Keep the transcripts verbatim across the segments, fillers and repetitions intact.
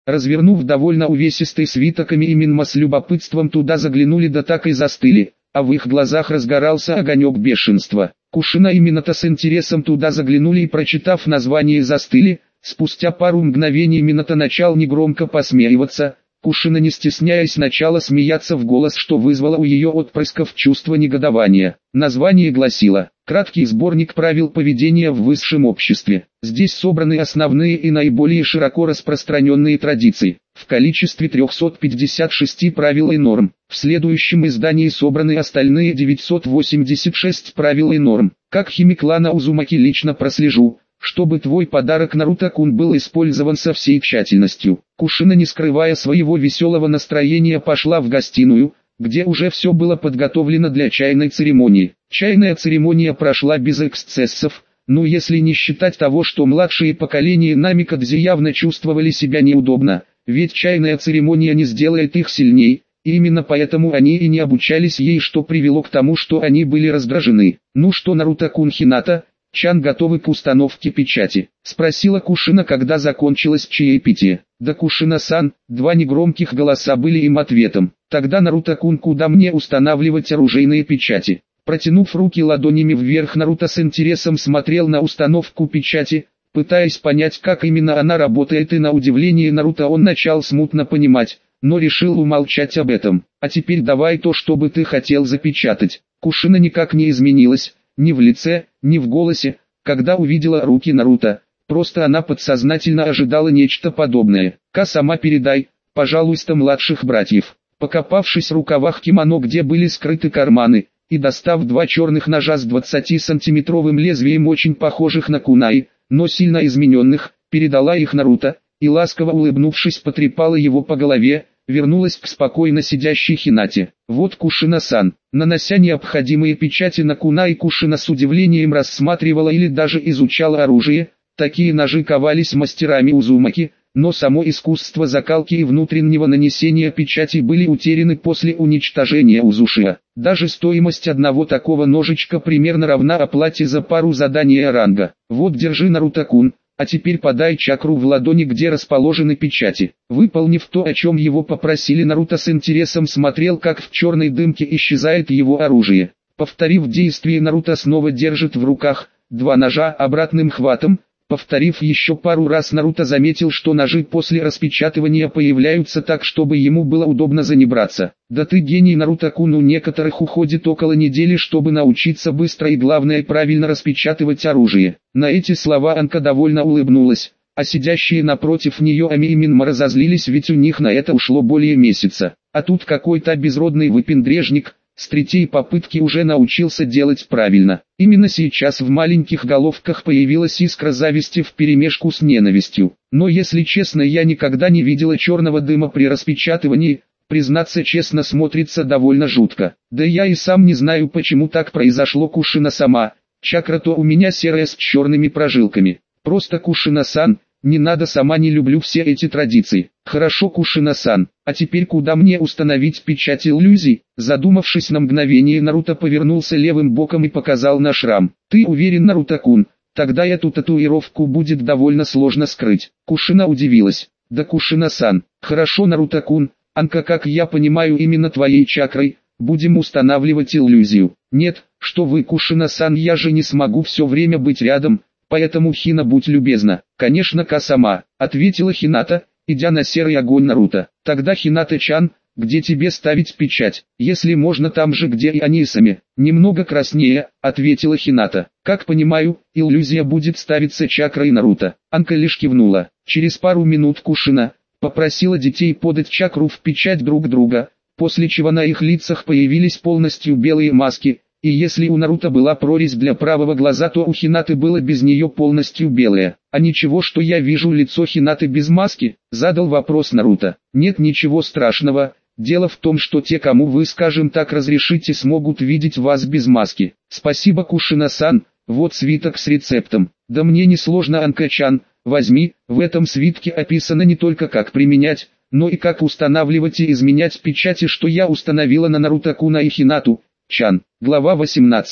Развернув довольно увесистый свиток, Ами и Минма с любопытством туда заглянули, да так и застыли, а в их глазах разгорался огонек бешенства. Кушина и Минато с интересом туда заглянули и, прочитав название, застыли. Спустя пару мгновений Минато начал негромко посмеиваться. Кушина, не стесняясь, начала смеяться в голос, что вызвало у ее отпрысков чувство негодования. Название гласило «Краткий сборник правил поведения в высшем обществе». Здесь собраны основные и наиболее широко распространенные традиции, в количестве трёхсот пятидесяти шести правил и норм. В следующем издании собраны остальные девятьсот восемьдесят шесть правил и норм. Как химик клана Узумаки лично прослежу, чтобы твой подарок Наруто-кун был использован со всей тщательностью. Кушина, не скрывая своего веселого настроения, пошла в гостиную, где уже все было подготовлено для чайной церемонии. Чайная церемония прошла без эксцессов, ну если не считать того, что младшие поколения Намикадзи явно чувствовали себя неудобно, ведь чайная церемония не сделает их сильней, и именно поэтому они и не обучались ей, что привело к тому, что они были раздражены. «Ну что, Наруто-кун, Хината Чан готовы к установке печати?» — спросила Кушина, когда закончилось чаепитие. «Да, Кушина-сан», два негромких голоса были им ответом. «Тогда, Наруто-кун, куда мне устанавливать оружейные печати?» Протянув руки ладонями вверх, Наруто с интересом смотрел на установку печати, пытаясь понять, как именно она работает, и на удивление Наруто он начал смутно понимать, но решил умолчать об этом. «А теперь давай то, что бы ты хотел запечатать». Кушина никак не изменилась, ни в лице, ни в голосе, когда увидела руки Наруто. Просто она подсознательно ожидала нечто подобное. «Ка, сама передай, пожалуйста, младших братьев». Покопавшись в рукавах кимоно, где были скрыты карманы, и достав два черных ножа с двадцатисантиметровым лезвием, очень похожих на кунаи, но сильно измененных, передала их Наруто, и ласково улыбнувшись потрепала его по голове, вернулась к спокойно сидящей Хинате. «Вот, Кушина-сан». Нанося необходимые печати на кунаи, Кушина с удивлением рассматривала или даже изучала оружие. Такие ножи ковались мастерами Узумаки, но само искусство закалки и внутреннего нанесения печати были утеряны после уничтожения Узушиа. Даже стоимость одного такого ножичка примерно равна оплате за пару заданий ранга. «Вот, держи, Наруто-кун, а теперь подай чакру в ладони, где расположены печати». Выполнив то, о чем его попросили, Наруто с интересом смотрел, как в черной дымке исчезает его оружие. Повторив действие, Наруто снова держит в руках два ножа обратным хватом. Повторив еще пару раз, Наруто заметил, что ножи после распечатывания появляются так, чтобы ему было удобно за не браться. «Да ты гений, Наруто-кун, у некоторых уходит около недели, чтобы научиться быстро и, главное, правильно распечатывать оружие». На эти слова Анка довольно улыбнулась, а сидящие напротив нее Ами и Минма разозлились, ведь у них на это ушло более месяца. А тут какой-то безродный выпендрежник с третьей попытки уже научился делать правильно. Именно сейчас в маленьких головках появилась искра зависти вперемешку с ненавистью. Но если честно, я никогда не видела черного дыма при распечатывании, признаться честно, смотрится довольно жутко. Да я и сам не знаю, почему так произошло, Кушина-сама. Чакра-то у меня серая с черными прожилками. Просто, Кушина-сан, не надо, сама не люблю все эти традиции. Хорошо, Кушина-сан, а теперь куда мне установить печать иллюзий? Задумавшись на мгновение, Наруто повернулся левым боком и показал на шрам. «Ты уверен, Наруто-кун? Тогда эту татуировку будет довольно сложно скрыть». Кушина удивилась. «Да, Кушина-сан, хорошо, Наруто-кун, Анка, как я понимаю, именно твоей чакрой будем устанавливать иллюзию». «Нет, что вы, Кушина-сан, я же не смогу все время быть рядом, поэтому, Хина, будь любезна». «Конечно, Ка-сама», — ответила Хината, идя на серый огонь Наруто. «Тогда, Хината-чан, где тебе ставить печать? Если можно, там же, где и Анисами». «Немного краснее», — ответила Хината. «Как понимаю, иллюзия будет ставиться чакрой Наруто». Анка лишь кивнула. Через пару минут Кушина попросила детей подать чакру в печать друг друга, после чего на их лицах появились полностью белые маски. И если у Наруто была прорезь для правого глаза, то у Хинаты было без нее полностью белое. «А ничего, что я вижу лицо Хинаты без маски?» — задал вопрос Наруто. «Нет, ничего страшного. Дело в том, что те, кому вы, скажем так, разрешите, смогут видеть вас без маски». «Спасибо, Кушина-сан, вот свиток с рецептом». «Да мне не сложно, Анка-чан, возьми, в этом свитке описано не только как применять, но и как устанавливать и изменять печати, что я установила на Наруто-куна и Хинату». Чан. Глава восемнадцатая.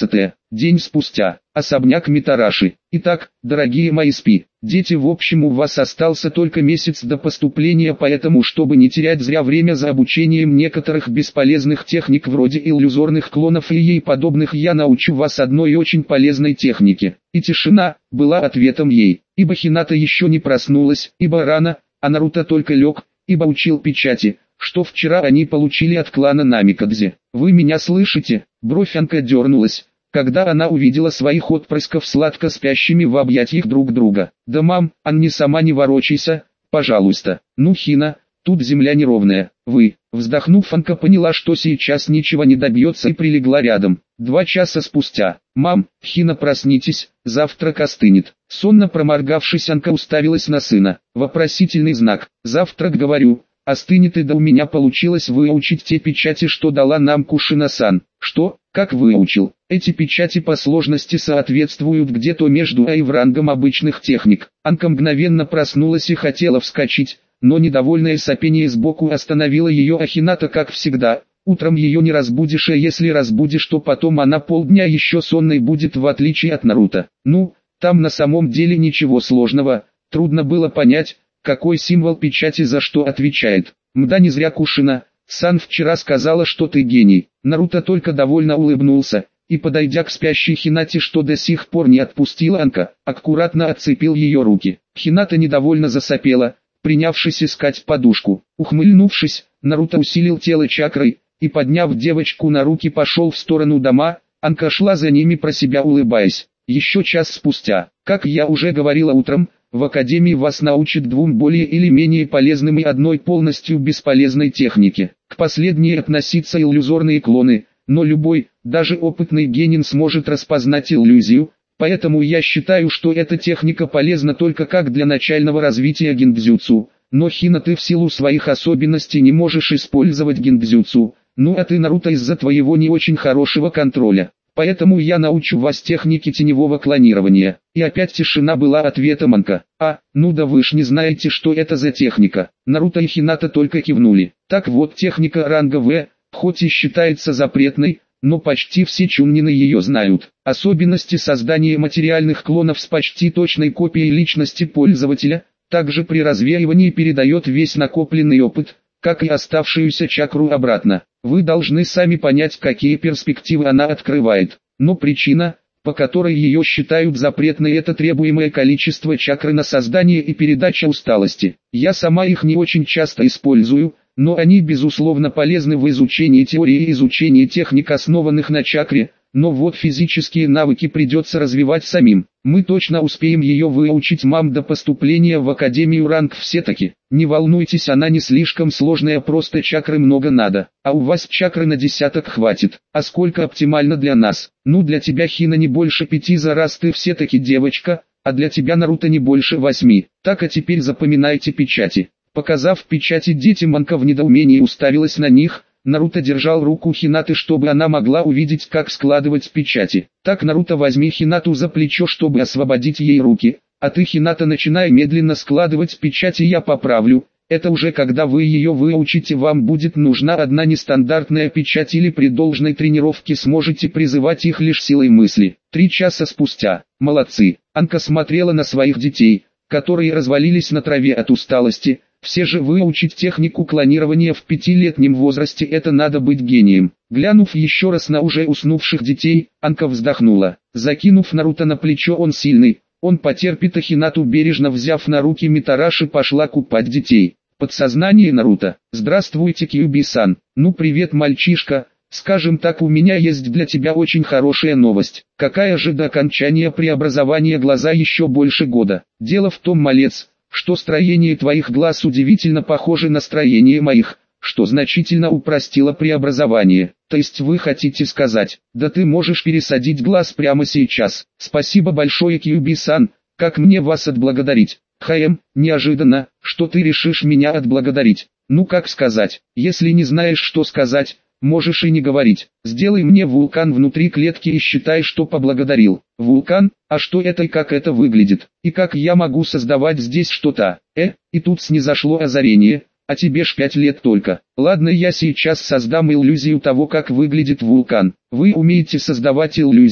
День спустя. Особняк Митараши. Итак, дорогие мои спи, дети, в общем, у вас остался только месяц до поступления, поэтому, чтобы не терять зря время за обучением некоторых бесполезных техник вроде иллюзорных клонов и ей подобных, я научу вас одной очень полезной технике. И тишина была ответом ей, ибо Хината еще не проснулась, ибо рано, а Наруто только лег, ибо учил печати, что вчера они получили от клана Намикадзе. Вы меня слышите? Бровь Анка дернулась, когда она увидела своих отпрысков сладко спящими в объятиях друг друга. Да мам, Ан, не сама не ворочайся, пожалуйста. Ну Хина, тут земля неровная. Вы, вздохнув, Анка поняла, что сейчас ничего не добьется и прилегла рядом. Два часа спустя. Мам, Хина, проснитесь, завтрак остынет. Сонно проморгавшись, Анка уставилась на сына. Вопросительный знак. Завтрак, говорю. Остынет, и да у меня получилось выучить те печати, что дала нам Кушина-сан. Что? Как выучил? Эти печати по сложности соответствуют где-то между А и в рангом обычных техник. Анка мгновенно проснулась и хотела вскочить, но недовольное сопение сбоку остановило ее, а Хината, как всегда, утром ее не разбудишь, а если разбудишь, то потом она полдня еще сонной будет, в отличие от Наруто. Ну, там на самом деле ничего сложного, трудно было понять, какой символ печати за что отвечает. Мда, не зря Кушина Сан вчера сказала, что ты гений. Наруто только довольно улыбнулся, и, подойдя к спящей Хинате, что до сих пор не отпустила Анка, аккуратно отцепил ее руки. Хината недовольно засопела, принявшись искать подушку. Ухмыльнувшись, Наруто усилил тело чакрой, и, подняв девочку на руки, пошел в сторону дома. Анка шла за ними, про себя улыбаясь. Еще час спустя. Как я уже говорила утром, в академии вас научат двум более или менее полезным и одной полностью бесполезной технике. К последней относятся иллюзорные клоны, но любой, даже опытный генин сможет распознать иллюзию, поэтому я считаю, что эта техника полезна только как для начального развития гиндзюцу. Но Хина, ты в силу своих особенностей не можешь использовать гиндзюцу, ну а ты, Наруто, из-за твоего не очень хорошего контроля. Поэтому я научу вас технике теневого клонирования. И опять тишина была ответом Анка. А, ну да вы ж не знаете, что это за техника. Наруто и Хината только кивнули. Так вот, техника ранга В, хоть и считается запретной, но почти все чуннины ее знают. Особенности создания материальных клонов с почти точной копией личности пользователя, также при развеивании передает весь накопленный опыт, как и оставшуюся чакру обратно. Вы должны сами понять, какие перспективы она открывает. Но причина, по которой ее считают запретной, это требуемое количество чакры на создание и передача усталости. Я сама их не очень часто использую, но они безусловно полезны в изучении теории и изучении техник, основанных на чакре, но вот физические навыки придется развивать самим. Мы точно успеем ее выучить, мам, до поступления в академию ранг все-таки. Не волнуйтесь, она не слишком сложная, просто чакры много надо. А у вас чакры на десяток хватит. А сколько оптимально для нас? Ну, для тебя, Хина, не больше пяти за раз, ты все-таки девочка, а для тебя, Наруто, не больше восьми. Так, а теперь запоминайте печати. Показав печати детям, Анка в недоумении уставилась на них. Наруто держал руку Хинаты, чтобы она могла увидеть, как складывать печати. Так, Наруто, возьми Хинату за плечо, чтобы освободить ей руки, а ты, Хината, начинай медленно складывать печати, я поправлю. Это уже когда вы ее выучите, вам будет нужна одна нестандартная печать, или при должной тренировке сможете призывать их лишь силой мысли. Три часа спустя. Молодцы. Анка смотрела на своих детей, которые развалились на траве от усталости. Все же выучить технику клонирования в пятилетнем возрасте — это надо быть гением. Глянув еще раз на уже уснувших детей, Анка вздохнула. Закинув Наруто на плечо, он сильный, он потерпит, а Хинату, бережно взяв на руки Митараши, пошла купать детей. Подсознание Наруто. Здравствуйте, Кьюби-сан. Ну привет, мальчишка. Скажем так, у меня есть для тебя очень хорошая новость. Какая же? До окончания преобразования глаза еще больше года. Дело в том, малец, что строение твоих глаз удивительно похоже на строение моих, что значительно упростило преобразование. То есть вы хотите сказать, да ты можешь пересадить глаз прямо сейчас. Спасибо большое, Кьюби-сан, как мне вас отблагодарить? Хэм, неожиданно, что ты решишь меня отблагодарить. Ну как сказать, если не знаешь, что сказать, можешь и не говорить. Сделай мне вулкан внутри клетки и считай, что поблагодарил. Вулкан? А что это и как это выглядит? И как я могу создавать здесь что-то? Э, и тут снизошло озарение. А тебе ж пять лет только. Ладно, я сейчас создам иллюзию того, как выглядит вулкан. Вы умеете создавать иллюзии.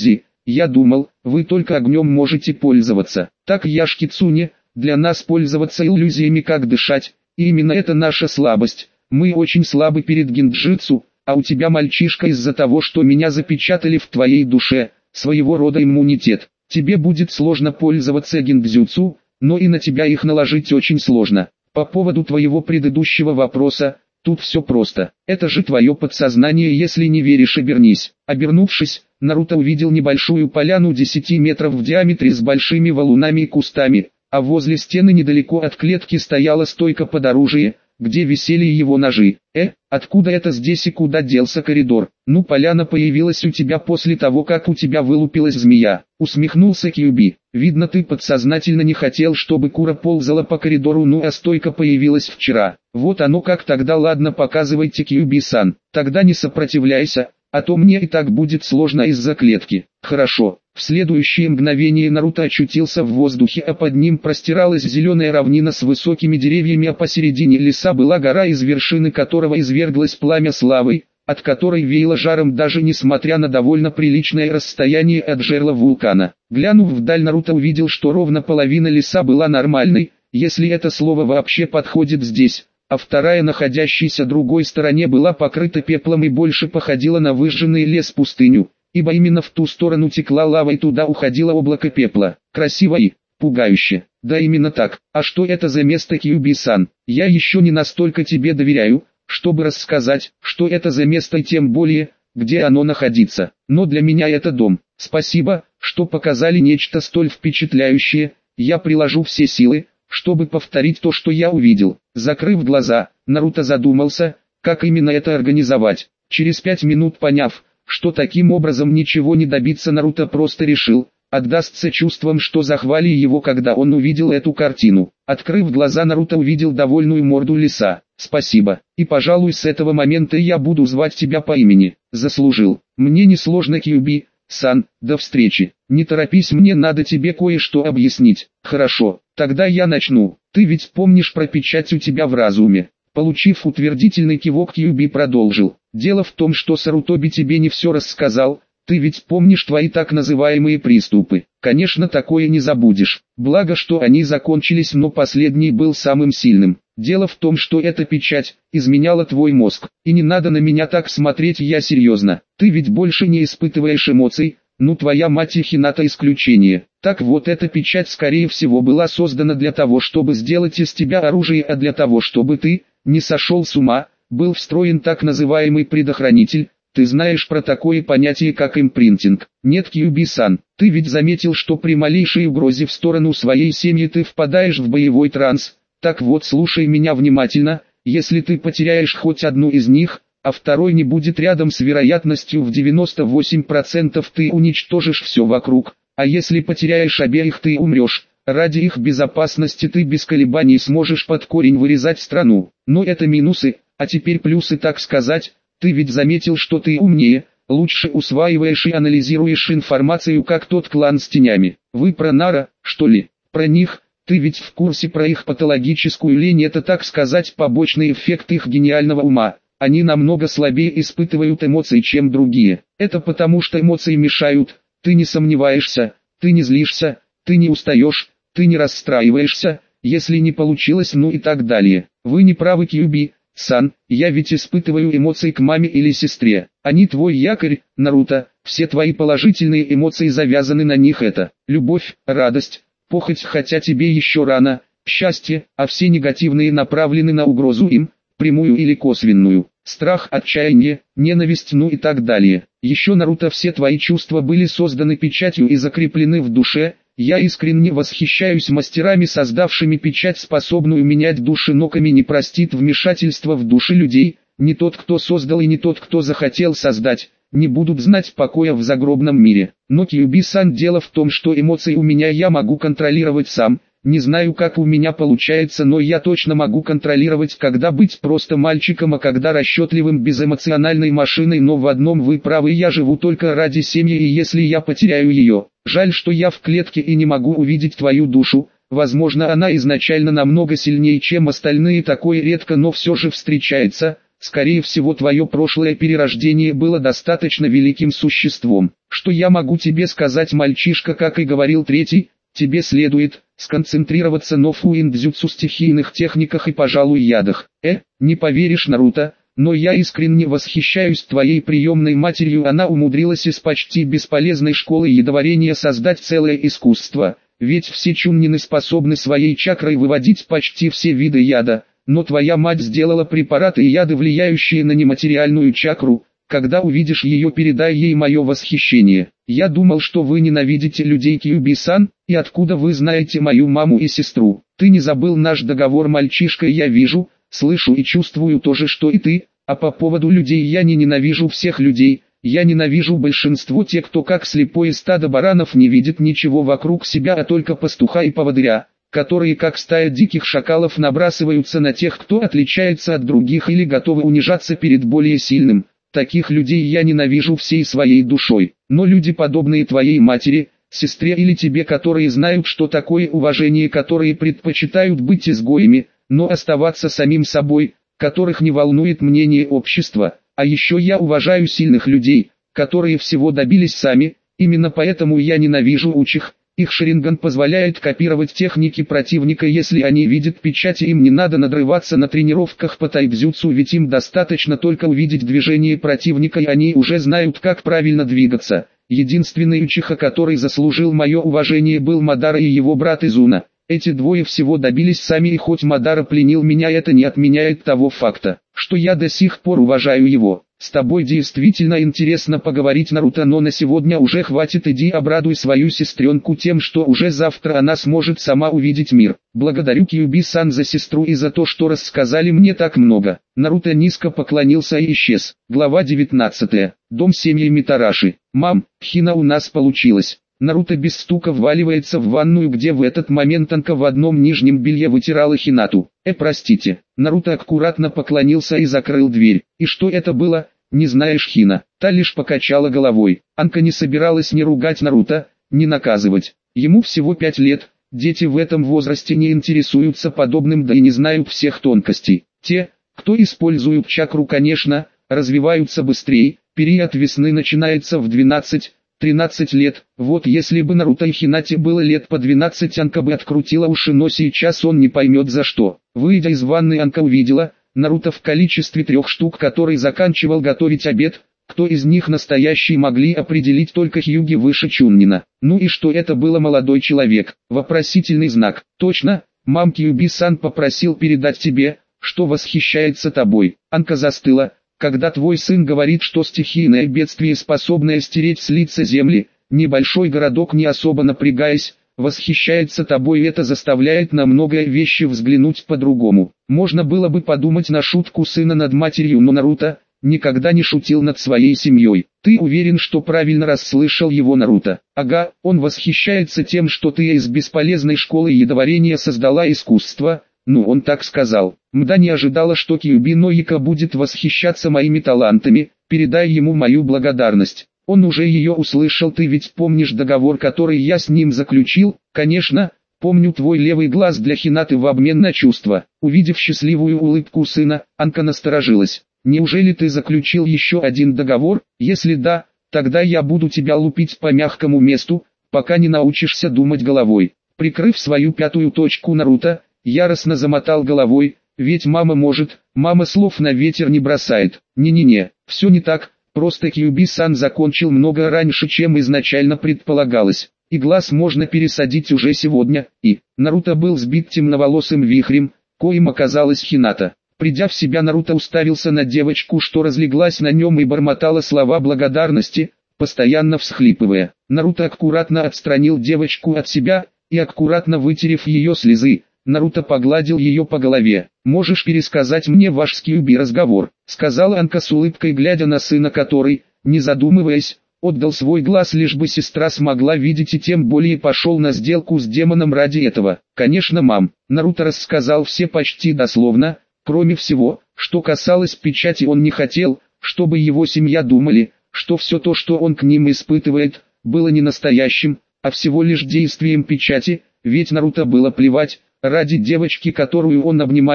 Я думал, вы только огнем можете пользоваться. Так яшь Кицуне, для нас пользоваться иллюзиями как дышать, и именно это наша слабость. Мы очень слабы перед гинджитсу, а у тебя, мальчишка, из-за того, что меня запечатали в твоей душе, своего рода иммунитет. Тебе будет сложно пользоваться гиндзюцу, но и на тебя их наложить очень сложно. По поводу твоего предыдущего вопроса, тут все просто. Это же твое подсознание, если не веришь, обернись. Обернувшись, Наруто увидел небольшую поляну десяти метров в диаметре с большими валунами и кустами, а возле стены недалеко от клетки стояла стойка под оружие, где висели его ножи. Э, откуда это здесь и куда делся коридор? Ну, поляна появилась у тебя после того, как у тебя вылупилась змея. Усмехнулся Кьюби. Видно, ты подсознательно не хотел, чтобы Кура ползала по коридору, ну а стойка появилась вчера. Вот оно как. Тогда ладно, показывайте, Кьюби-сан. Тогда не сопротивляйся, а то мне и так будет сложно из-за клетки. Хорошо. В следующее мгновение Наруто очутился в воздухе, а под ним простиралась зеленая равнина с высокими деревьями, а посередине леса была гора, из вершины которого изверглось пламя с лавой, от которой веяло жаром даже несмотря на довольно приличное расстояние от жерла вулкана. Глянув вдаль, Наруто увидел, что ровно половина леса была нормальной, если это слово вообще подходит здесь, а вторая, находящаяся другой стороне, была покрыта пеплом и больше походила на выжженный лес-пустыню, ибо именно в ту сторону текла лава и туда уходило облако пепла. Красиво и пугающе. Да, именно так. А что это за место, Кьюби-сан? Я еще не настолько тебе доверяю, чтобы рассказать, что это за место и тем более, где оно находится. Но для меня это дом. Спасибо, что показали нечто столь впечатляющее. Я приложу все силы, чтобы повторить то, что я увидел. Закрыв глаза, Наруто задумался, как именно это организовать. Через пять минут, поняв, что таким образом ничего не добиться, Наруто просто решил, отдастся чувствам, что захвали его, когда он увидел эту картину. Открыв глаза, Наруто увидел довольную морду лиса. Спасибо, и пожалуй с этого момента я буду звать тебя по имени. Заслужил. Мне несложно, Кьюби-сан, до встречи. Не торопись, мне надо тебе кое-что объяснить. Хорошо, тогда я начну. Ты ведь помнишь про печать у тебя в разуме? Получив утвердительный кивок, Кьюби продолжил. Дело в том, что Сарутоби тебе не все рассказал. Ты ведь помнишь твои так называемые приступы. Конечно, такое не забудешь. Благо, что они закончились, но последний был самым сильным. Дело в том, что эта печать изменяла твой мозг. И не надо на меня так смотреть, я серьезно. Ты ведь больше не испытываешь эмоций. Ну, твоя мать и Хината исключение. Так вот, эта печать скорее всего была создана для того, чтобы сделать из тебя оружие, а для того, чтобы ты не сошел с ума, был встроен так называемый предохранитель. Ты знаешь про такое понятие, как импринтинг? Нет, Кьюби-сан, ты ведь заметил, что при малейшей угрозе в сторону своей семьи ты впадаешь в боевой транс. Так вот, слушай меня внимательно. Если ты потеряешь хоть одну из них, а второй не будет рядом, с вероятностью в девяносто восемь процентов ты уничтожишь все вокруг. А если потеряешь обеих, ты умрешь. Ради их безопасности ты без колебаний сможешь под корень вырезать страну. Но это минусы, а теперь плюсы, так сказать. Ты ведь заметил, что ты умнее, лучше усваиваешь и анализируешь информацию, как тот клан с тенями. Вы про Нара, что ли? Про них? Ты ведь в курсе про их патологическую лень? Это, так сказать, побочный эффект их гениального ума. Они намного слабее испытывают эмоции, чем другие. Это потому, что эмоции мешают. Ты не сомневаешься, ты не злишься, ты не устаешь, ты не расстраиваешься, если не получилось, ну и так далее. Вы не правы, Кьюби-сан, я ведь испытываю эмоции к маме или сестре. Они твой якорь, Наруто, все твои положительные эмоции завязаны на них. Это любовь, радость, похоть, хотя тебе еще рано, счастье, а все негативные направлены на угрозу им, прямую или косвенную, страх, отчаяние, ненависть, ну и так далее. Еще, Наруто, все твои чувства были созданы печатью и закреплены в душе. Я искренне восхищаюсь мастерами, создавшими печать, способную менять души, но Ками не простит вмешательства в души людей. Ни тот, кто создал, и ни тот, кто захотел создать, не будут знать покоя в загробном мире. Но, Кьюби-сан, дело в том, что эмоции у меня я могу контролировать сам. Не знаю, как у меня получается, но я точно могу контролировать, когда быть просто мальчиком, а когда расчетливым, безэмоциональной машиной. Но в одном вы правы, я живу только ради семьи, и если я потеряю ее, жаль, что я в клетке и не могу увидеть твою душу. Возможно, она изначально намного сильнее, чем остальные, такое редко, но все же встречается. скорее всего твое прошлое перерождение было достаточно великим существом. Что я могу тебе сказать, мальчишка, как и говорил третий, тебе следует сконцентрироваться на фуиндзюцу, стихийных техниках и, пожалуй, ядах. Э, не поверишь, Наруто, но я искренне восхищаюсь твоей приемной матерью, она умудрилась из почти бесполезной школы ядоварения создать целое искусство, ведь все чуннины способны своей чакрой выводить почти все виды яда, но твоя мать сделала препараты и яды, влияющие на нематериальную чакру. Когда увидишь ее, передай ей мое восхищение. Я думал, что вы ненавидите людей, Кьюби-сан, и откуда вы знаете мою маму и сестру? Ты не забыл наш договор, мальчишка, я вижу, слышу и чувствую то же, что и ты, а по поводу людей я не ненавижу всех людей, я ненавижу большинство тех, кто как слепое стадо баранов не видит ничего вокруг себя, а только пастуха и поводыря, которые как стая диких шакалов набрасываются на тех, кто отличается от других или готовы унижаться перед более сильным. Таких людей я ненавижу всей своей душой, но люди, подобные твоей матери, сестре или тебе, которые знают, что такое уважение, которые предпочитают быть изгоями, но оставаться самим собой, которых не волнует мнение общества. А еще я уважаю сильных людей, которые всего добились сами, именно поэтому я ненавижу учих. Их шаринган позволяет копировать техники противника, если они видят печати, им не надо надрываться на тренировках по тайцзюцу, ведь им достаточно только увидеть движение противника и они уже знают, как правильно двигаться. Единственный учиха, который заслужил мое уважение, был Мадара и его брат Изуна. Эти двое всего добились сами, и хоть Мадара пленил меня, это не отменяет того факта, что я до сих пор уважаю его. С тобой действительно интересно поговорить, Наруто, но на сегодня уже хватит, иди обрадуй свою сестренку тем, что уже завтра она сможет сама увидеть мир. Благодарю, Кьюби-сан, за сестру и за то, что рассказали мне так много. Наруто низко поклонился и исчез. Глава девятнадцатая. Дом семьи Митараши. Мам, Хина у нас получилось. Наруто без стука вваливается в ванную, где в этот момент Анка в одном нижнем белье вытирала Хинату. Э, простите. Наруто аккуратно поклонился и закрыл дверь. И что это было? Не знаешь, Хина? Та лишь покачала головой. Анка не собиралась ни ругать Наруто, ни наказывать. Ему всего пять лет. Дети в этом возрасте не интересуются подобным, да и не знают всех тонкостей. Те, кто используют чакру, конечно, развиваются быстрее. Период весны начинается в двенадцать-тринадцать лет. Вот если бы Наруто и Хинате было лет по двенадцать, Анка бы открутила уши, но сейчас он не поймет за что. Выйдя из ванны, Анка увидела Наруто в количестве трех штук, который заканчивал готовить обед. Кто из них настоящий, могли определить только Хьюги выше Чуннина. Ну и что это было, молодой человек? Вопросительный знак. Точно, мам, Кьюби-сан попросил передать тебе, что восхищается тобой. Анка застыла. Когда твой сын говорит, что стихийное бедствие, способное стереть с лица земли, небольшой городок, не особо напрягаясь, восхищается тобой, это заставляет на многое вещи взглянуть по-другому. Можно было бы подумать на шутку сына над матерью, но Наруто никогда не шутил над своей семьей. Ты уверен, что правильно расслышал его, Наруто? Ага, он восхищается тем, что ты из бесполезной школы ядоварения создала искусство. Ну, он так сказал. Мда не ожидала, что Кьюби Ноика будет восхищаться моими талантами, передай ему мою благодарность. Он уже ее услышал, ты ведь помнишь договор, который я с ним заключил? Конечно, помню твой левый глаз для Хинаты в обмен на чувства. Увидев счастливую улыбку сына, Анка насторожилась. Неужели ты заключил еще один договор? Если да, тогда я буду тебя лупить по мягкому месту, пока не научишься думать головой. Прикрыв свою пятую точку, Наруто яростно замотал головой, ведь мама может, мама слов на ветер не бросает. Не-не-не, все не так, просто Кьюби-сан закончил много раньше, чем изначально предполагалось. И глаз можно пересадить уже сегодня, и Наруто был сбит темноволосым вихрем, коим оказалась Хината. Придя в себя, Наруто уставился на девочку, что разлеглась на нем и бормотала слова благодарности, постоянно всхлипывая. Наруто аккуратно отстранил девочку от себя, и аккуратно вытерев ее слезы, Наруто погладил ее по голове. «Можешь пересказать мне ваш с Кьюби разговор?» — сказала Анка с улыбкой, глядя на сына, который, не задумываясь, отдал свой глаз, лишь бы сестра смогла видеть, и тем более пошел на сделку с демоном ради этого. «Конечно, мам». Наруто рассказал все почти дословно, кроме всего, что касалось печати. Он не хотел, чтобы его семья думали, что все то, что он к ним испытывает, было не настоящим, а всего лишь действием печати, ведь Наруто было плевать. Ради девочки, которую он обнимает,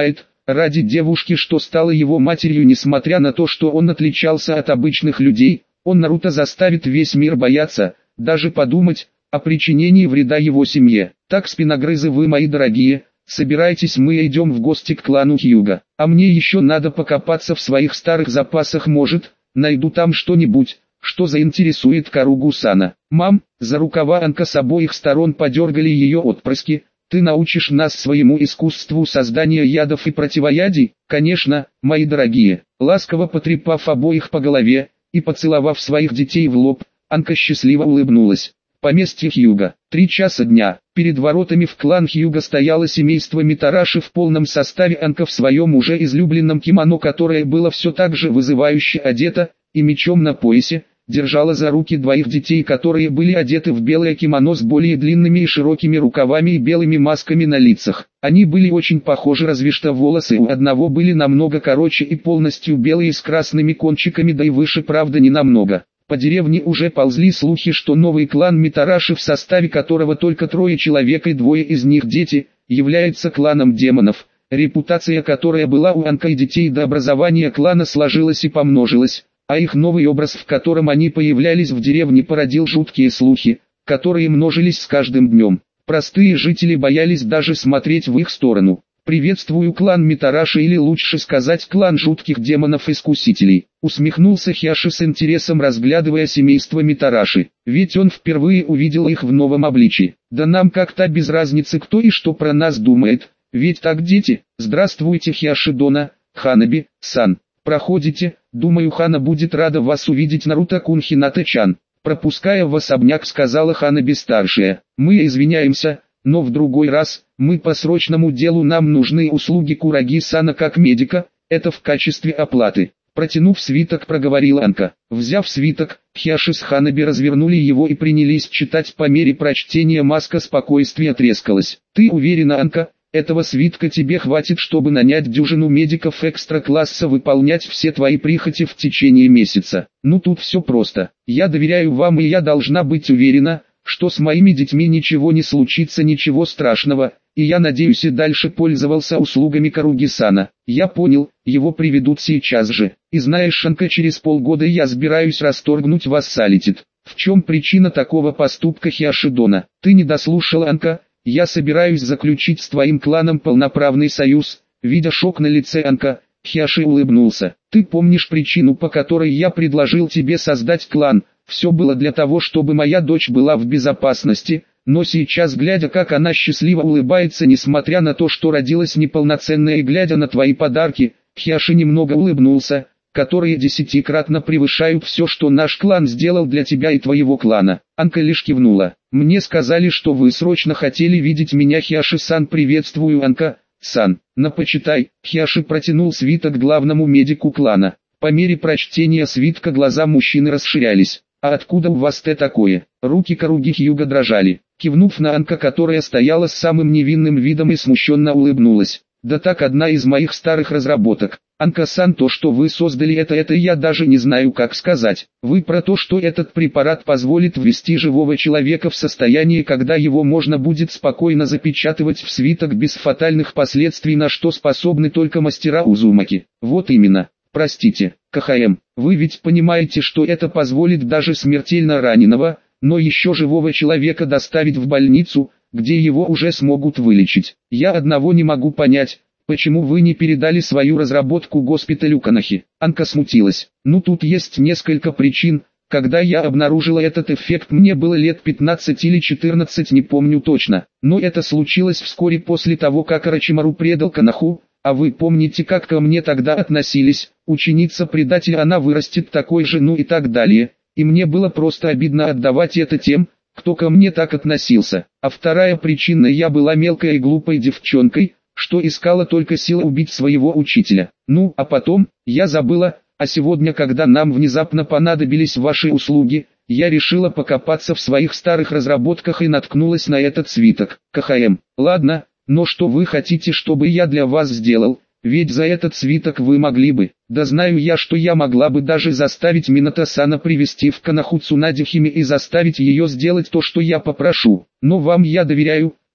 ради девушки, что стала его матерью, несмотря на то, что он отличался от обычных людей, он Наруто заставит весь мир бояться, даже подумать о причинении вреда его семье. Так, спиногрызы вы мои дорогие, собирайтесь, мы идем в гости к клану Хьюга. А мне еще надо покопаться в своих старых запасах, может, найду там что-нибудь, что заинтересует Каругу-сана. Мам, за рукава Анка с обоих сторон подергали ее отпрыски. Ты научишь нас своему искусству создания ядов и противоядий? Конечно, мои дорогие. Ласково потрепав обоих по голове и поцеловав своих детей в лоб, Анка счастливо улыбнулась. Поместье Хьюга. Три часа дня. Перед воротами в клан Хьюга стояло семейство Митараши в полном составе. Анка в своем уже излюбленном кимоно, которое было все так же вызывающе одето, и мечом на поясе, держала за руки двоих детей, которые были одеты в белое кимоно с более длинными и широкими рукавами и белыми масками на лицах. Они были очень похожи, разве что волосы у одного были намного короче и полностью белые с красными кончиками, да и выше, правда, не намного. По деревне уже ползли слухи, что новый клан Митараши, в составе которого только трое человек и двое из них дети, является кланом демонов, репутация которая была у Анка и детей до образования клана сложилась и помножилась, а их новый образ, в котором они появлялись в деревне, породил жуткие слухи, которые множились с каждым днем. Простые жители боялись даже смотреть в их сторону. «Приветствую клан Митараши, или лучше сказать клан жутких демонов-искусителей», усмехнулся Хиаши с интересом, разглядывая семейство Митараши, ведь он впервые увидел их в новом обличии. «Да нам как-то без разницы, кто и что про нас думает, ведь так, дети?» «Здравствуйте, Хиаши-дона, Ханаби-сан. Проходите, думаю, Хана будет рада вас увидеть, Наруто-кун, Хината-чан». Пропуская в особняк, сказала Ханаби-старшая. «Мы извиняемся, но в другой раз, мы по срочному делу, нам нужны услуги Кураги-сана как медика, это в качестве оплаты». Протянув свиток, проговорила Анка. Взяв свиток, Хиаши с Ханаби развернули его и принялись читать. По мере прочтения маска спокойствия трескалась. «Ты уверена, Анка, этого свитка тебе хватит, чтобы нанять дюжину медиков экстра-класса выполнять все твои прихоти в течение месяца?» «Ну тут все просто. Я доверяю вам, и я должна быть уверена, что с моими детьми ничего не случится, ничего страшного, и я надеюсь и дальше пользовался услугами Каруги-сана». «Я понял, его приведут сейчас же. И знаешь, Анка, через полгода я собираюсь расторгнуть вассалитет». «В чем причина такого поступка, Хиаши-дона?» «Ты не дослушала, Анка, я собираюсь заключить с твоим кланом полноправный союз». Видя шок на лице Анка, Хиаши улыбнулся. «Ты помнишь причину, по которой я предложил тебе создать клан? Все было для того, чтобы моя дочь была в безопасности, но сейчас, глядя, как она счастливо улыбается, несмотря на то, что родилась неполноценная, и глядя на твои подарки», Хиаши немного улыбнулся, «которые десятикратно превышают все, что наш клан сделал для тебя и твоего клана». Анка лишь кивнула. «Мне сказали, что вы срочно хотели видеть меня, Хиаши-сан». «Приветствую, Анка-сан. На, почитай». Хиаши протянул свиток главному медику клана. По мере прочтения свитка глаза мужчины расширялись. «А откуда у вас это такое?» Руки Каруги Хьюга дрожали. Кивнув на Анка, которая стояла с самым невинным видом и смущенно улыбнулась. «Да так, одна из моих старых разработок. Анка-сан, то, что вы создали, это это я даже не знаю, как сказать. Вы про то, что этот препарат позволит ввести живого человека в состояние, когда его можно будет спокойно запечатывать в свиток без фатальных последствий, на что способны только мастера Узумаки». «Вот именно. Простите, КХМ, вы ведь понимаете, что это позволит даже смертельно раненого, но еще живого человека доставить в больницу, где его уже смогут вылечить. Я одного не могу понять, почему вы не передали свою разработку госпиталю Канахи». Анка смутилась. «Ну тут есть несколько причин. Когда я обнаружила этот эффект, мне было лет пятнадцать или четырнадцать, не помню точно. Но это случилось вскоре после того, как Орочимару предал Канаху. А вы помните, как ко мне тогда относились? Ученица-предатель, она вырастет такой же, ну и так далее. И мне было просто обидно отдавать это тем, кто ко мне так относился. А вторая причина: я была мелкой и глупой девчонкой, что искала только силы убить своего учителя. Ну, а потом, я забыла, а сегодня, когда нам внезапно понадобились ваши услуги, я решила покопаться в своих старых разработках и наткнулась на этот свиток. КХМ. Ладно. Но что вы хотите, чтобы я для вас сделал? Ведь за этот свиток вы могли бы. Да знаю я, что я могла бы даже заставить Минато-сана привести в Канаху Цунади Хими и заставить ее сделать то, что я попрошу. Но вам я доверяю,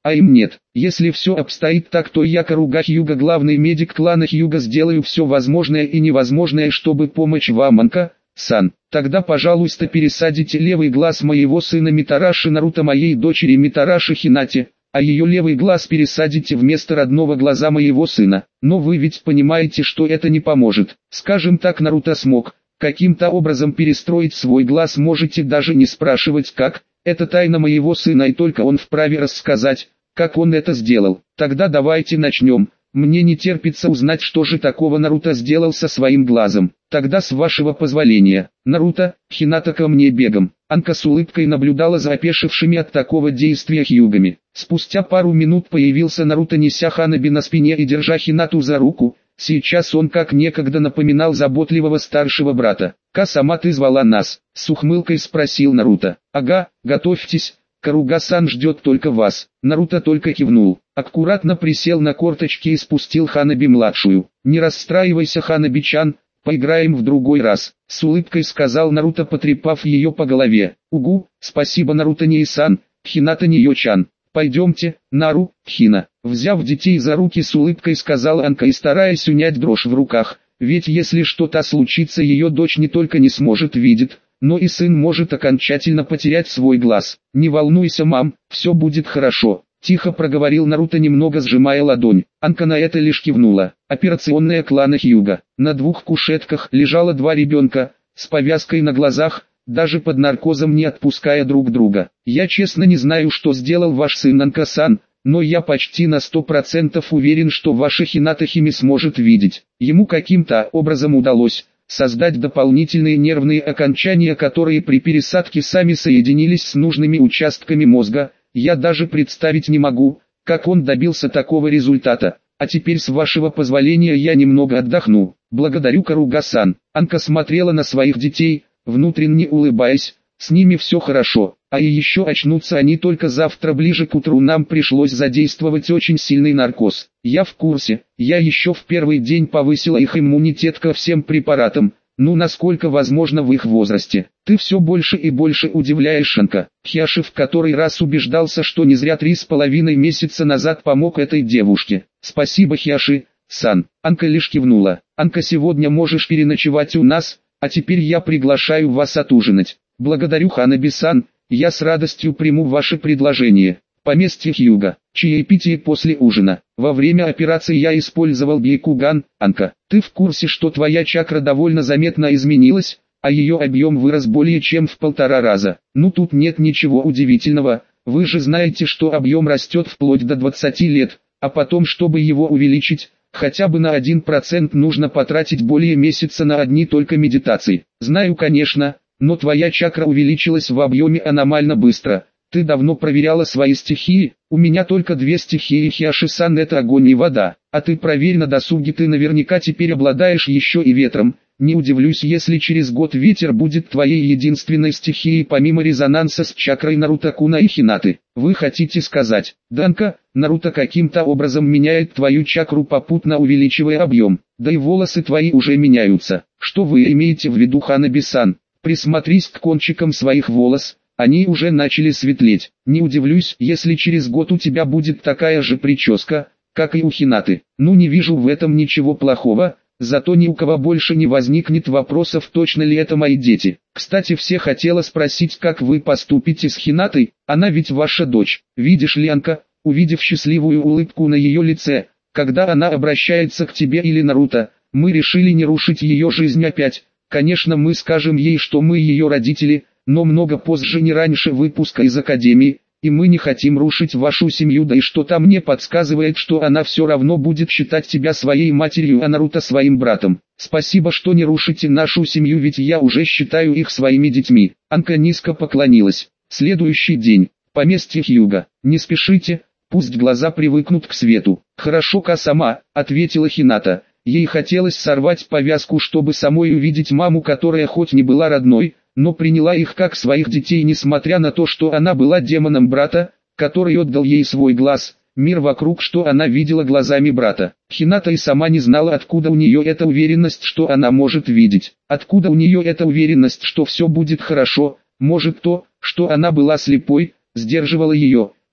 а им нет. Если все обстоит так, то я, Каруга Хьюга, главный медик клана Хьюга, сделаю все возможное и невозможное, чтобы помочь вам, Анка-сан. Тогда, пожалуйста, пересадите левый глаз моего сына Митараши Наруто моей дочери Митараши Хинате, а ее левый глаз пересадите вместо родного глаза моего сына. Но вы ведь понимаете, что это не поможет. Скажем так, Наруто смог каким-то образом перестроить свой глаз, можете даже не спрашивать как. Это тайна моего сына, и только он вправе рассказать, как он это сделал. Тогда давайте начнем. Мне не терпится узнать, что же такого Наруто сделал со своим глазом. Тогда, с вашего позволения, Наруто, Хината, ко мне бегом. Анка с улыбкой наблюдала за опешившими от такого действия Хьюгами. Спустя пару минут появился Наруто, неся Ханаби на спине и держа Хинату за руку. Сейчас он как некогда напоминал заботливого старшего брата. «Ка-сама, ты звала нас?» — с ухмылкой спросил Наруто. «Ага, готовьтесь, Каруга-сан ждет только вас». Наруто только кивнул, аккуратно присел на корточки и спустил Ханаби-младшую. «Не расстраивайся, Ханаби-чан, поиграем в другой раз», — с улыбкой сказал Наруто, потрепав ее по голове. «Угу, спасибо, Наруто-не-сан, Хината-не-чан. Пойдемте, Нару, Хина». Взяв детей за руки, с улыбкой сказал Анка и стараясь унять дрожь в руках, ведь если что-то случится, ее дочь не только не сможет видеть, но и сын может окончательно потерять свой глаз. «Не волнуйся, мам, все будет хорошо», — тихо проговорил Наруто, немного сжимая ладонь. Анка на это лишь кивнула. Операционная клана Хьюга. На двух кушетках лежало два ребенка, с повязкой на глазах, даже под наркозом не отпуская друг друга. «Я честно не знаю, что сделал ваш сын, Анка-сан, но я почти на сто процентов уверен, что ваша Хината Хими сможет видеть. Ему каким-то образом удалось создать дополнительные нервные окончания, которые при пересадке сами соединились с нужными участками мозга. Я даже представить не могу, как он добился такого результата. А теперь, с вашего позволения, я немного отдохну. Благодарю, Каруга-сан». Анка смотрела на своих детей, внутренне улыбаясь. С ними все хорошо, а и еще очнутся они только завтра ближе к утру. Нам пришлось задействовать очень сильный наркоз. Я в курсе, я еще в первый день повысила их иммунитет ко всем препаратам, ну насколько возможно в их возрасте. Ты все больше и больше удивляешь, Анка. Хьяши в который раз убеждался, что не зря три с половиной месяца назад помог этой девушке. Спасибо, Хьяши-сан. Анка лишь кивнула. Анка, сегодня можешь переночевать у нас, а теперь я приглашаю вас отужинать. Благодарю, Ханаби-сан, я с радостью приму ваше предложение. Поместье Хьюга. Чаепитие после ужина. Во время операции я использовал Бейкуган. Анка, ты в курсе, что твоя чакра довольно заметно изменилась, а ее объем вырос более чем в полтора раза? Ну тут нет ничего удивительного, вы же знаете, что объем растет вплоть до двадцати лет, а потом, чтобы его увеличить, хотя бы на один процент нужно потратить более месяца на одни только медитации. Знаю, конечно, но твоя чакра увеличилась в объеме аномально быстро. Ты давно проверяла свои стихии? У меня только две стихии, Хьяши-сан, это огонь и вода. А ты проверь на досуге, ты наверняка теперь обладаешь еще и ветром. Не удивлюсь, если через год ветер будет твоей единственной стихией помимо резонанса с чакрой Наруто Куна и Хинаты. Вы хотите сказать, Данка, Наруто каким-то образом меняет твою чакру, попутно увеличивая объем? Да и волосы твои уже меняются. Что вы имеете в виду, Ханаби-сан? Присмотрись к кончикам своих волос, они уже начали светлеть. Не удивлюсь, если через год у тебя будет такая же прическа, как и у Хинаты. Ну, не вижу в этом ничего плохого, зато ни у кого больше не возникнет вопросов, точно ли это мои дети. Кстати, все хотела спросить, как вы поступите с Хинатой, она ведь ваша дочь. Видишь ли, Анка, увидев счастливую улыбку на ее лице, когда она обращается к тебе или Наруто, мы решили не рушить ее жизнь опять. Конечно, мы скажем ей, что мы ее родители, но много позже, не раньше выпуска из академии, и мы не хотим рушить вашу семью, да и что-то мне подсказывает, что она все равно будет считать тебя своей матерью, а Наруто своим братом. Спасибо, что не рушите нашу семью, ведь я уже считаю их своими детьми. Анка низко поклонилась. Следующий день. Поместье Хьюга. Не спешите, пусть глаза привыкнут к свету. Хорошо, Ка-сама, ответила Хината. Ей хотелось сорвать повязку, чтобы самой увидеть маму, которая хоть не была родной, но приняла их как своих детей, несмотря на то, что она была демоном брата, который отдал ей свой глаз, мир вокруг, что она видела глазами брата. Хината и сама не знала, откуда у нее эта уверенность, что она может видеть. Откуда у нее эта уверенность, что все будет хорошо? Может, то, что она была слепой, сдерживало ее.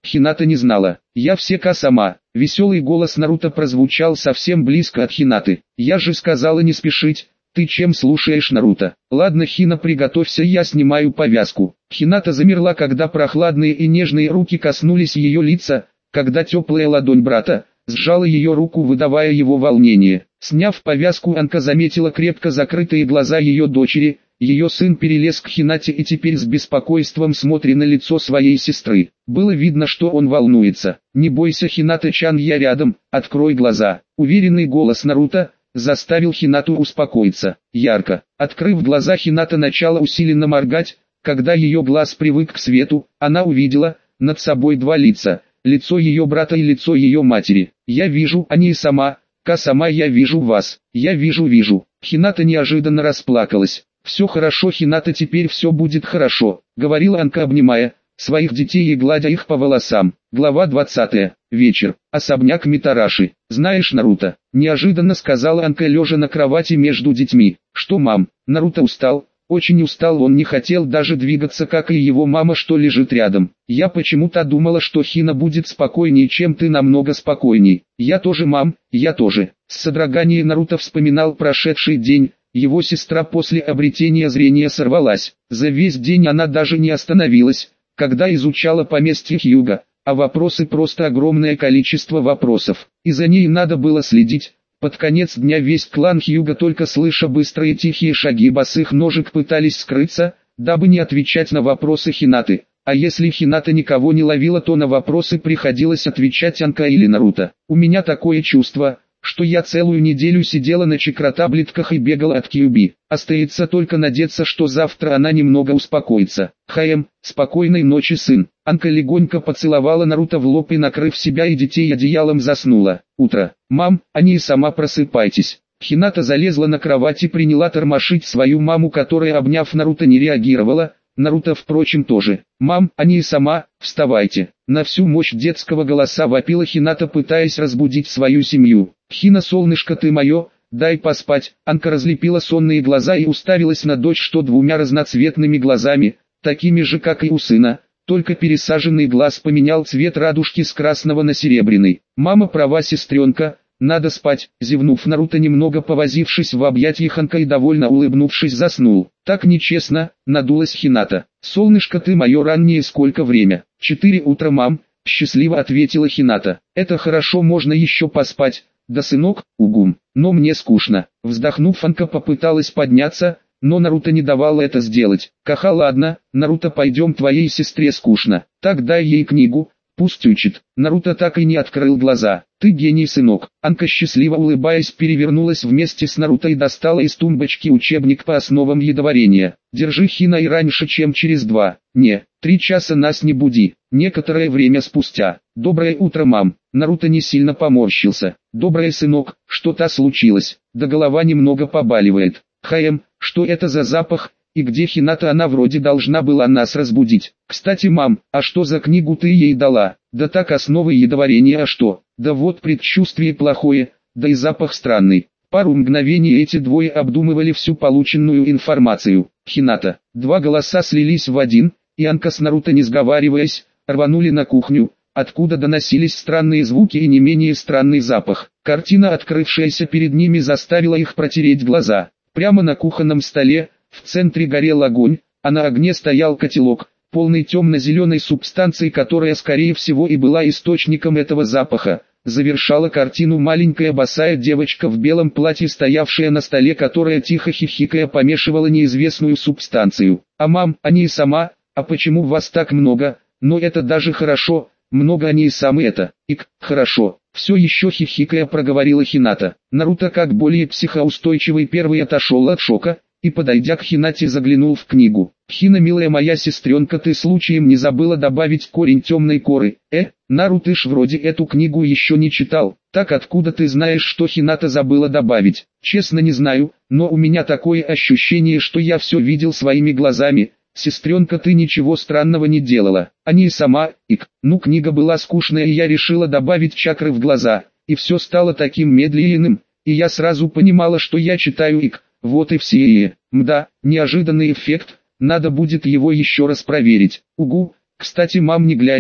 Хината не знала. Я все ка сама. Веселый голос Наруто прозвучал совсем близко от Хинаты. Я же сказала не спешить. Ты чем слушаешь, Наруто? Ладно, Хина, приготовься, я снимаю повязку. Хината замерла, когда прохладные и нежные руки коснулись ее лица, когда теплая ладонь брата сжала ее руку, выдавая его волнение. Сняв повязку, Анка заметила крепко закрытые глаза ее дочери. Ее сын перелез к Хинате и теперь с беспокойством смотрит на лицо своей сестры. Было видно, что он волнуется. «Не бойся, Хината-чан, я рядом, открой глаза». Уверенный голос Наруто заставил Хинату успокоиться. Ярко открыв глаза, Хината начала усиленно моргать. Когда ее глаз привык к свету, она увидела над собой два лица. Лицо ее брата и лицо ее матери. «Я вижу, они и сама, ка сама, я вижу вас, я вижу, вижу». Хината неожиданно расплакалась. «Все хорошо, Хината, теперь все будет хорошо», — говорила Анка, обнимая своих детей и гладя их по волосам. Глава двадцатая. Вечер. Особняк Митараши. «Знаешь, Наруто», — неожиданно сказала Анка, лежа на кровати между детьми. «Что, мам?» Наруто устал. Очень устал, он не хотел даже двигаться, как и его мама, что лежит рядом. «Я почему-то думала, что Хина будет спокойнее, чем ты, намного спокойней». «Я тоже, мам, я тоже». С содроганием Наруто вспоминал прошедший день. Его сестра после обретения зрения сорвалась. За весь день она даже не остановилась, когда изучала поместье Хьюга, а вопросы, просто огромное количество вопросов. И за ней надо было следить. Под конец дня весь клан Хьюга, только слыша быстрые тихие шаги босых ножек, пытались скрыться, дабы не отвечать на вопросы Хинаты. А если Хината никого не ловила, то на вопросы приходилось отвечать Анка или Наруто. «У меня такое чувство, что я целую неделю сидела на чакра-таблетках и бегала от Кьюби. Остается только надеяться, что завтра она немного успокоится». «Хаем, спокойной ночи, сын». Анка легонько поцеловала Наруто в лоб и, накрыв себя и детей одеялом, заснула. Утро. «Мам, они и сама просыпайтесь». Хината залезла на кровать и приняла тормошить свою маму, которая, обняв Наруто, не реагировала. Наруто, впрочем, тоже. «Мам, они и сама, вставайте». На всю мощь детского голоса вопила Хината, пытаясь разбудить свою семью. «Хина, солнышко ты мое, дай поспать». Анка разлепила сонные глаза и уставилась на дочь, что двумя разноцветными глазами, такими же, как и у сына, только пересаженный глаз поменял цвет радужки с красного на серебряный. «Мама права, сестренка, надо спать». Зевнув, Наруто, немного повозившись в объятиях Анка и довольно улыбнувшись, заснул. «Так нечестно», — надулась Хината. «Солнышко ты мое, раннее сколько время?» «Четыре утра, мам», — счастливо ответила Хината. «Это хорошо, можно еще поспать». «Да, сынок, угум, но мне скучно». Вздохнув, Анка попыталась подняться, но Наруто не давал это сделать. «Каха, ладно, Наруто, пойдем, твоей сестре скучно. Так дай ей книгу, пусть учит». Наруто так и не открыл глаза. «Ты гений, сынок». Анка, счастливо улыбаясь, перевернулась вместе с Наруто и достала из тумбочки учебник по основам ядоварения. «Держи, Хина, и раньше, чем через два, не, три часа нас не буди». Некоторое время спустя. «Доброе утро, мам». Наруто не сильно поморщился. «Доброе, сынок, что-то случилось?» «Да голова немного побаливает». «Хаем, что это за запах? И где Хината? Она вроде должна была нас разбудить». «Кстати, мам, а что за книгу ты ей дала?» «Да так, основы ядоварения, а что?» «Да вот предчувствие плохое, да и запах странный». Пару мгновений эти двое обдумывали всю полученную информацию. Хината. Два голоса слились в один, и Анка с Наруто, не сговариваясь, рванули на кухню, откуда доносились странные звуки и не менее странный запах. Картина, открывшаяся перед ними, заставила их протереть глаза. Прямо на кухонном столе, в центре горел огонь, а на огне стоял котелок, полный темно-зеленой субстанции, которая, скорее всего, и была источником этого запаха. Завершала картину маленькая босая девочка в белом платье, стоявшая на столе, которая, тихо хихикая, помешивала неизвестную субстанцию. «А мам, они и сама, а почему вас так много? Но это даже хорошо, много они и сами это, ик, хорошо». Все еще хихикая проговорила Хината. Наруто, как более психоустойчивый, первый отошел от шока, и, подойдя к Хинате, заглянул в книгу. «Хина, милая моя сестренка, ты случаем не забыла добавить корень темной коры?» «Э, Нару, ты ж вроде эту книгу еще не читал. Так откуда ты знаешь, что Хината забыла добавить?» «Честно не знаю, но у меня такое ощущение, что я все видел своими глазами». «Сестренка, ты ничего странного не делала. Они и сама, ик, ну книга была скучная, и я решила добавить чакры в глаза, и все стало таким медленным, и я сразу понимала, что я читаю ик, вот и все и, мда, неожиданный эффект, надо будет его еще раз проверить». «Угу, кстати, мам, не глянешь,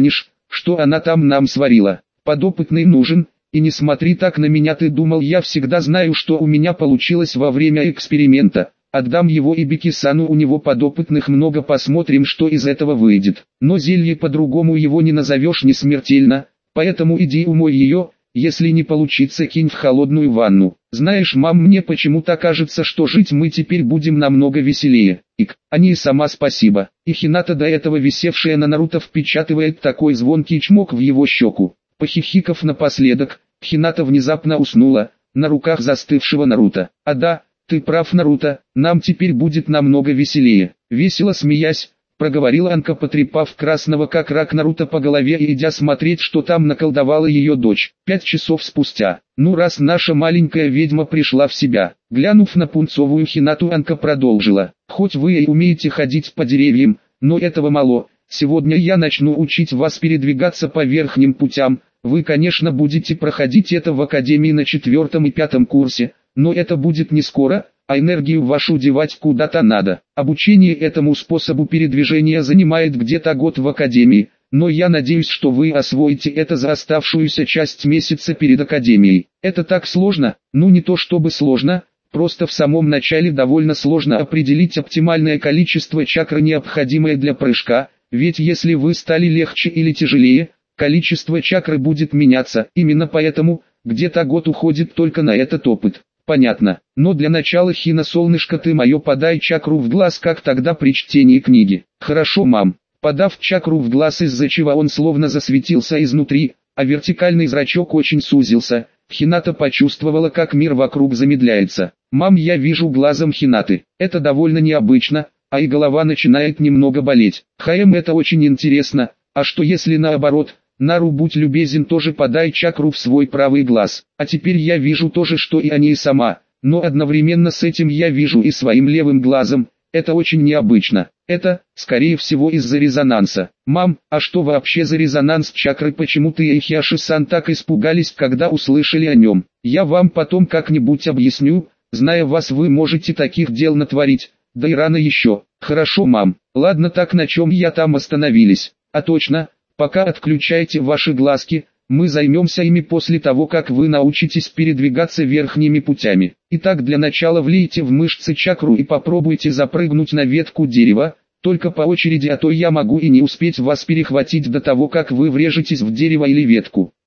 что она там нам сварила. Подопытный нужен, и не смотри так на меня, ты думал, я всегда знаю, что у меня получилось во время эксперимента. Отдам его и Беки-сану, у него подопытных много, посмотрим, что из этого выйдет. Но зелье по-другому его не назовешь, не смертельно, поэтому иди умой ее, если не получится, кинь в холодную ванну. Знаешь, мам, мне почему-то кажется, что жить мы теперь будем намного веселее. Ик, а не сама спасибо. И Хината, до этого висевшая на Наруто, впечатывает такой звонкий чмок в его щеку. Похихикав напоследок, Хината внезапно уснула, на руках застывшего Наруто. А да, ты прав, Наруто, нам теперь будет намного веселее. Весело смеясь, проговорила Анка, потрепав красного как рак Наруто по голове и идя смотреть, что там наколдовала ее дочь. Пять часов спустя. Ну, раз наша маленькая ведьма пришла в себя. Глянув на пунцовую Хинату, Анка продолжила. Хоть вы и умеете ходить по деревьям, но этого мало. Сегодня я начну учить вас передвигаться по верхним путям. Вы, конечно, будете проходить это в академии на четвертом и пятом курсе, но это будет не скоро, а энергию вашу девать куда-то надо. Обучение этому способу передвижения занимает где-то год в академии, но я надеюсь, что вы освоите это за оставшуюся часть месяца перед академией. Это так сложно? Ну, не то чтобы сложно, просто в самом начале довольно сложно определить оптимальное количество чакры, необходимое для прыжка, ведь если вы стали легче или тяжелее, количество чакры будет меняться. Именно поэтому где-то год уходит только на этот опыт. Понятно, но для начала, Хина, солнышко, ты мое, подай чакру в глаз, как тогда при чтении книги. Хорошо, мам. Подав чакру в глаз, из-за чего он словно засветился изнутри, а вертикальный зрачок очень сузился, Хината почувствовала, как мир вокруг замедляется. Мам, я вижу глазом Хинаты. Это довольно необычно, а и голова начинает немного болеть. Хаем, это очень интересно. А что если наоборот? Нару, будь любезен, тоже подай чакру в свой правый глаз. А теперь я вижу то же, что и они, и сама, но одновременно с этим я вижу и своим левым глазом. Это очень необычно. Это, скорее всего, из-за резонанса. Мам, а что вообще за резонанс чакры? Почему ты и Хиаши-сан так испугались, когда услышали о нем? Я вам потом как-нибудь объясню. Зная вас, вы можете таких дел натворить. Да и рано еще. Хорошо, мам. Ладно, так на чем я там остановились? А точно. Пока отключайте ваши глазки, мы займемся ими после того, как вы научитесь передвигаться верхними путями. Итак, для начала влейте в мышцы чакру и попробуйте запрыгнуть на ветку дерева, только по очереди, а то я могу и не успеть вас перехватить до того, как вы врежетесь в дерево или ветку.